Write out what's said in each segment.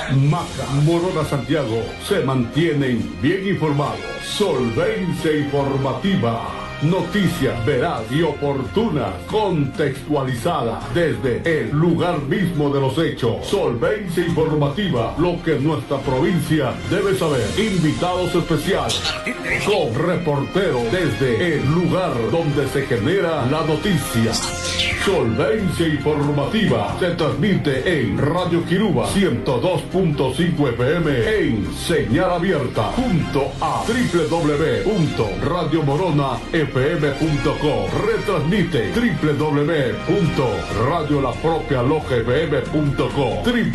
Maca, Morona, Santiago se mantienen bien informados. Solvencia informativa. Noticias veraz y oportunas, contextualizadas desde el lugar mismo de los hechos. Solvencia informativa, lo que nuestra provincia debe saber. Invitados especiales, con reporteros desde el lugar donde se genera la noticia. Solvencia informativa se transmite en Radio Quiruba 102.5 FM en señal abierta junto a www.radiomoronafm.com. Retransmite www.radiolapropialojafm.com,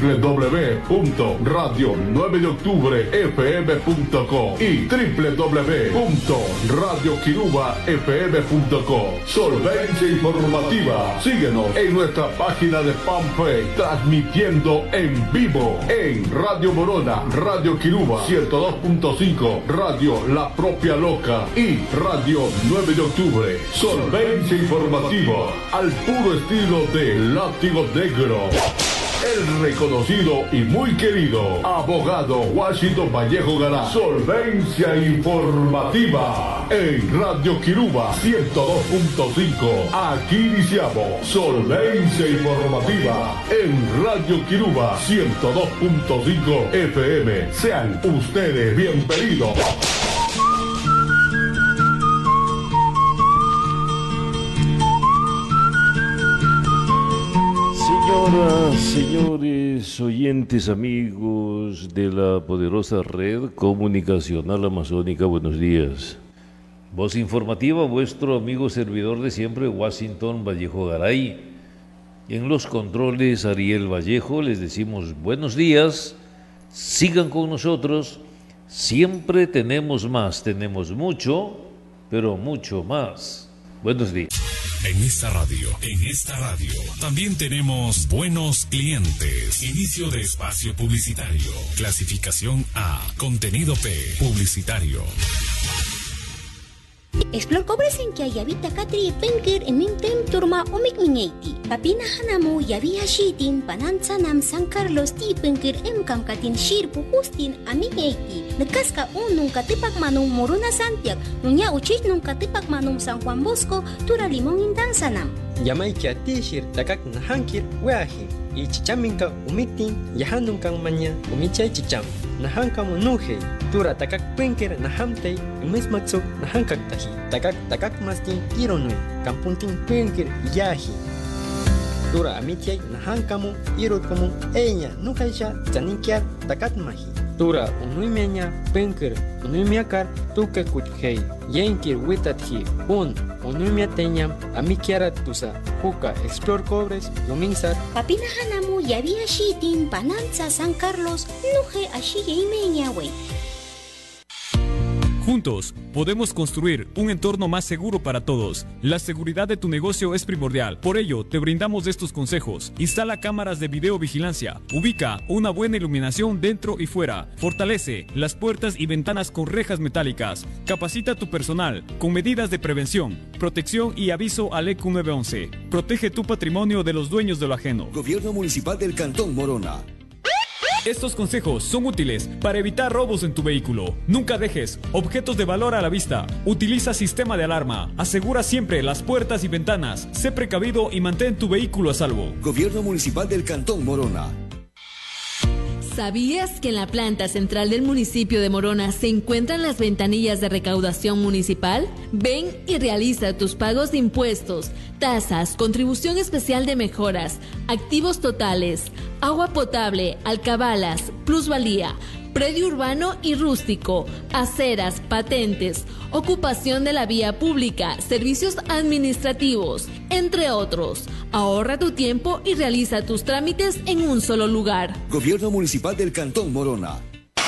www.radio9deoctubrefm.com y www.radioquirubafm.com. Solvencia informativa. Síguenos en nuestra página de fanpage, transmitiendo en vivo en Radio Morona, Radio Quiruba 102.5, Radio La Propia Loca y Radio 9 de Octubre. Solvencia informativa al puro estilo de Látigo Negro. El reconocido y muy querido abogado Washington Vallejo Gará. Solvencia informativa en Radio Quiruba 102.5. Aquí iniciamos Solvencia informativa en Radio Quiruba 102.5 FM. Sean ustedes bienvenidos. Señoras, señores, oyentes, amigos de la poderosa red comunicacional amazónica, buenos días. Voz informativa, vuestro amigo servidor de siempre, Washington Vallejo Garay. En los controles, Ariel Vallejo, les decimos buenos días, sigan con nosotros, siempre tenemos más, tenemos mucho, pero mucho más. Buenos días. En esta radio, también tenemos buenos clientes. Inicio de espacio publicitario. Clasificación A. Contenido P. Publicitario. Explore cobres en que ayavita katri penker en mintem turma omik mingaiti. Papina hanamu yavi hashitin panansanam San Carlos ti penker emkam katin shirpu hustin amingaiti. Nakaska nung katipak manung Morona Santiago, nunya uchis nung katipak manung San Juan Bosco, tura limong indang sanam. Yamay kia tishir takak nahankir weahi. Ichichaminka umitin yahanung kang manya umichay chicham. Nahanka munuhe tura takak penker nahamtay imismatsuk nahankak tahi. Takak mastin ironui kampuntin penker yahi. Tura amityay nahankamu irutkamu enya nukaisha chaninkiar takat mahi. Tura unuimenya penker unuimiakar tuke kuchhei yenkir witathi unuimia tenyam amikiara tusa huka explore cobres lominsar papina hanamu yavi ashitin pananza San Carlos nuje ashige imenya we. Juntos, podemos construir un entorno más seguro para todos. La seguridad de tu negocio es primordial. Por ello, te brindamos estos consejos. Instala cámaras de videovigilancia. Ubica una buena iluminación dentro y fuera. Fortalece las puertas y ventanas con rejas metálicas. Capacita a tu personal con medidas de prevención, protección y aviso al EQ 911. Protege tu patrimonio de los dueños de lo ajeno. Gobierno Municipal del Cantón Morona. Estos consejos son útiles para evitar robos en tu vehículo. Nunca dejes objetos de valor a la vista. Utiliza sistema de alarma. Asegura siempre las puertas y ventanas. Sé precavido y mantén tu vehículo a salvo. Gobierno Municipal del Cantón Morona. ¿Sabías que en la planta central del municipio de Morona se encuentran las ventanillas de recaudación municipal? Ven y realiza tus pagos de impuestos, tasas, contribución especial de mejoras, activos totales, agua potable, alcabalas, plusvalía, predio urbano y rústico, aceras, patentes, ocupación de la vía pública, servicios administrativos, entre otros. Ahorra tu tiempo y realiza tus trámites en un solo lugar. Gobierno Municipal del Cantón Morona.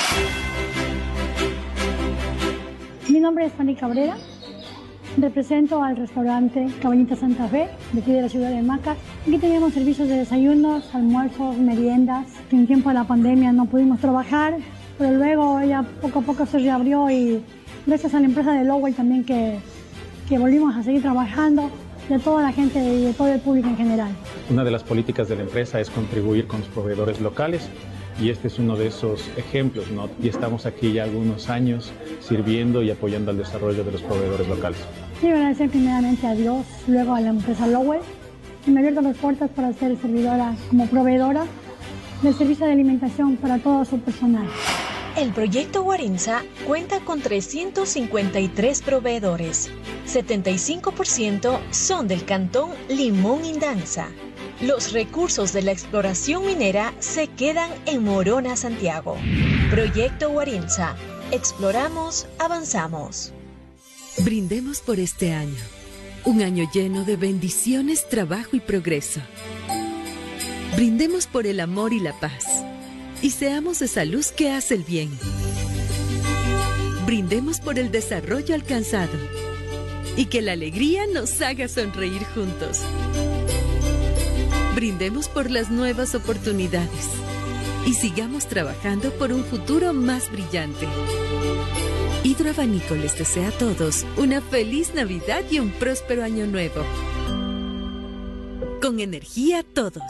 Mi nombre es Fanny Cabrera. Represento al restaurante Cabañita Santa Fe, de aquí de la ciudad de Macas. Aquí tenemos servicios de desayunos, almuerzos, meriendas. En tiempo de la pandemia no pudimos trabajar, pero luego ya poco a poco se reabrió y gracias a la empresa de Lowell también que volvimos a seguir trabajando, de toda la gente y de todo el público en general. Una de las políticas de la empresa es contribuir con los proveedores locales y este es uno de esos ejemplos, ¿no? Y estamos aquí ya algunos años sirviendo y apoyando al desarrollo de los proveedores locales. Quiero agradecer primeramente a Dios, luego a la empresa Lowell, que me ha abierto las puertas para ser servidora como proveedora del servicio de alimentación para todo su personal. El proyecto Guarinza cuenta con 353 proveedores. 75% son del cantón Limón Indanza. Los recursos de la exploración minera se quedan en Morona, Santiago. Proyecto Guarinza. Exploramos, avanzamos. Brindemos por este año. Un año lleno de bendiciones, trabajo y progreso. Brindemos por el amor y la paz. Y seamos esa luz que hace el bien. Brindemos por el desarrollo alcanzado y que la alegría nos haga sonreír juntos. Brindemos por las nuevas oportunidades y sigamos trabajando por un futuro más brillante. Hidroabanico les desea a todos una feliz Navidad y un próspero año nuevo. Con energía todos.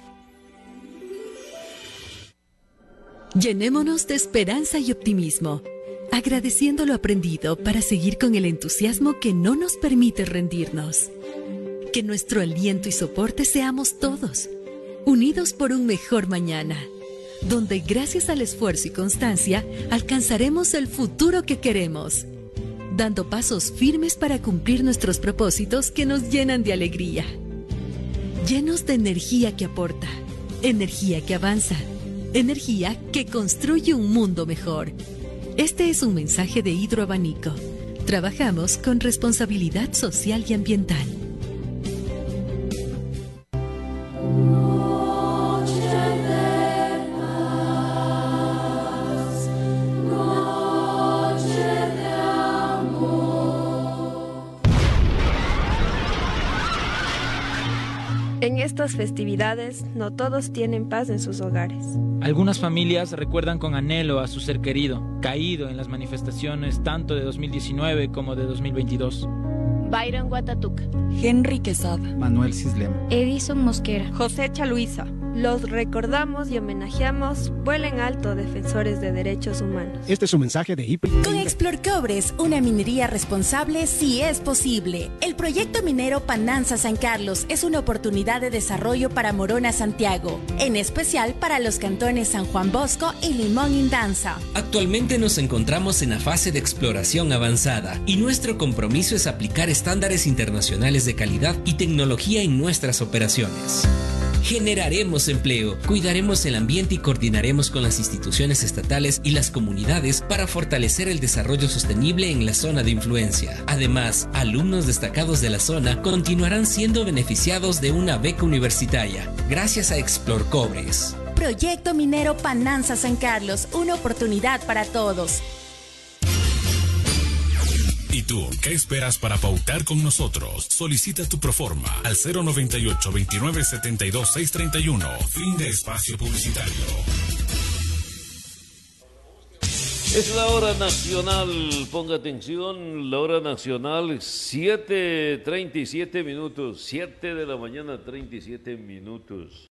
Llenémonos de esperanza y optimismo, agradeciendo lo aprendido para seguir con el entusiasmo que no nos permite rendirnos. Que nuestro aliento y soporte seamos todos, unidos por un mejor mañana, donde gracias al esfuerzo y constancia alcanzaremos el futuro que queremos, dando pasos firmes para cumplir nuestros propósitos que nos llenan de alegría. Llenos de energía que aporta, energía que avanza, energía que construye un mundo mejor. Este es un mensaje de Hidroabanico. Trabajamos con responsabilidad social y ambiental. En estas festividades, no todos tienen paz en sus hogares. Algunas familias recuerdan con anhelo a su ser querido, caído en las manifestaciones tanto de 2019 como de 2022. Byron Guatatuca, Henry Quesada, Manuel Cislema, Edison Mosquera, Josecha Luisa. Los recordamos y homenajeamos. Vuelen alto, defensores de derechos humanos. Este es un mensaje de IPI. Con Explorcobres, una minería responsable sí es posible. El proyecto minero Pananza San Carlos es una oportunidad de desarrollo para Morona, Santiago, en especial para los cantones San Juan Bosco y Limón Indanza. Actualmente nos encontramos en la fase de exploración avanzada y nuestro compromiso es aplicar estándares internacionales de calidad y tecnología en nuestras operaciones. Generaremos empleo, cuidaremos el ambiente y coordinaremos con las instituciones estatales y las comunidades para fortalecer el desarrollo sostenible en la zona de influencia. Además, alumnos destacados de la zona continuarán siendo beneficiados de una beca universitaria, gracias a Explorcobres. Proyecto minero Pananza San Carlos, una oportunidad para todos. ¿Y tú, qué esperas para pautar con nosotros? Solicita tu proforma al 098-2972-631. Fin de espacio publicitario. Es la hora nacional, ponga atención, la hora nacional, 7:37 minutos, 7 de la mañana, 37 minutos.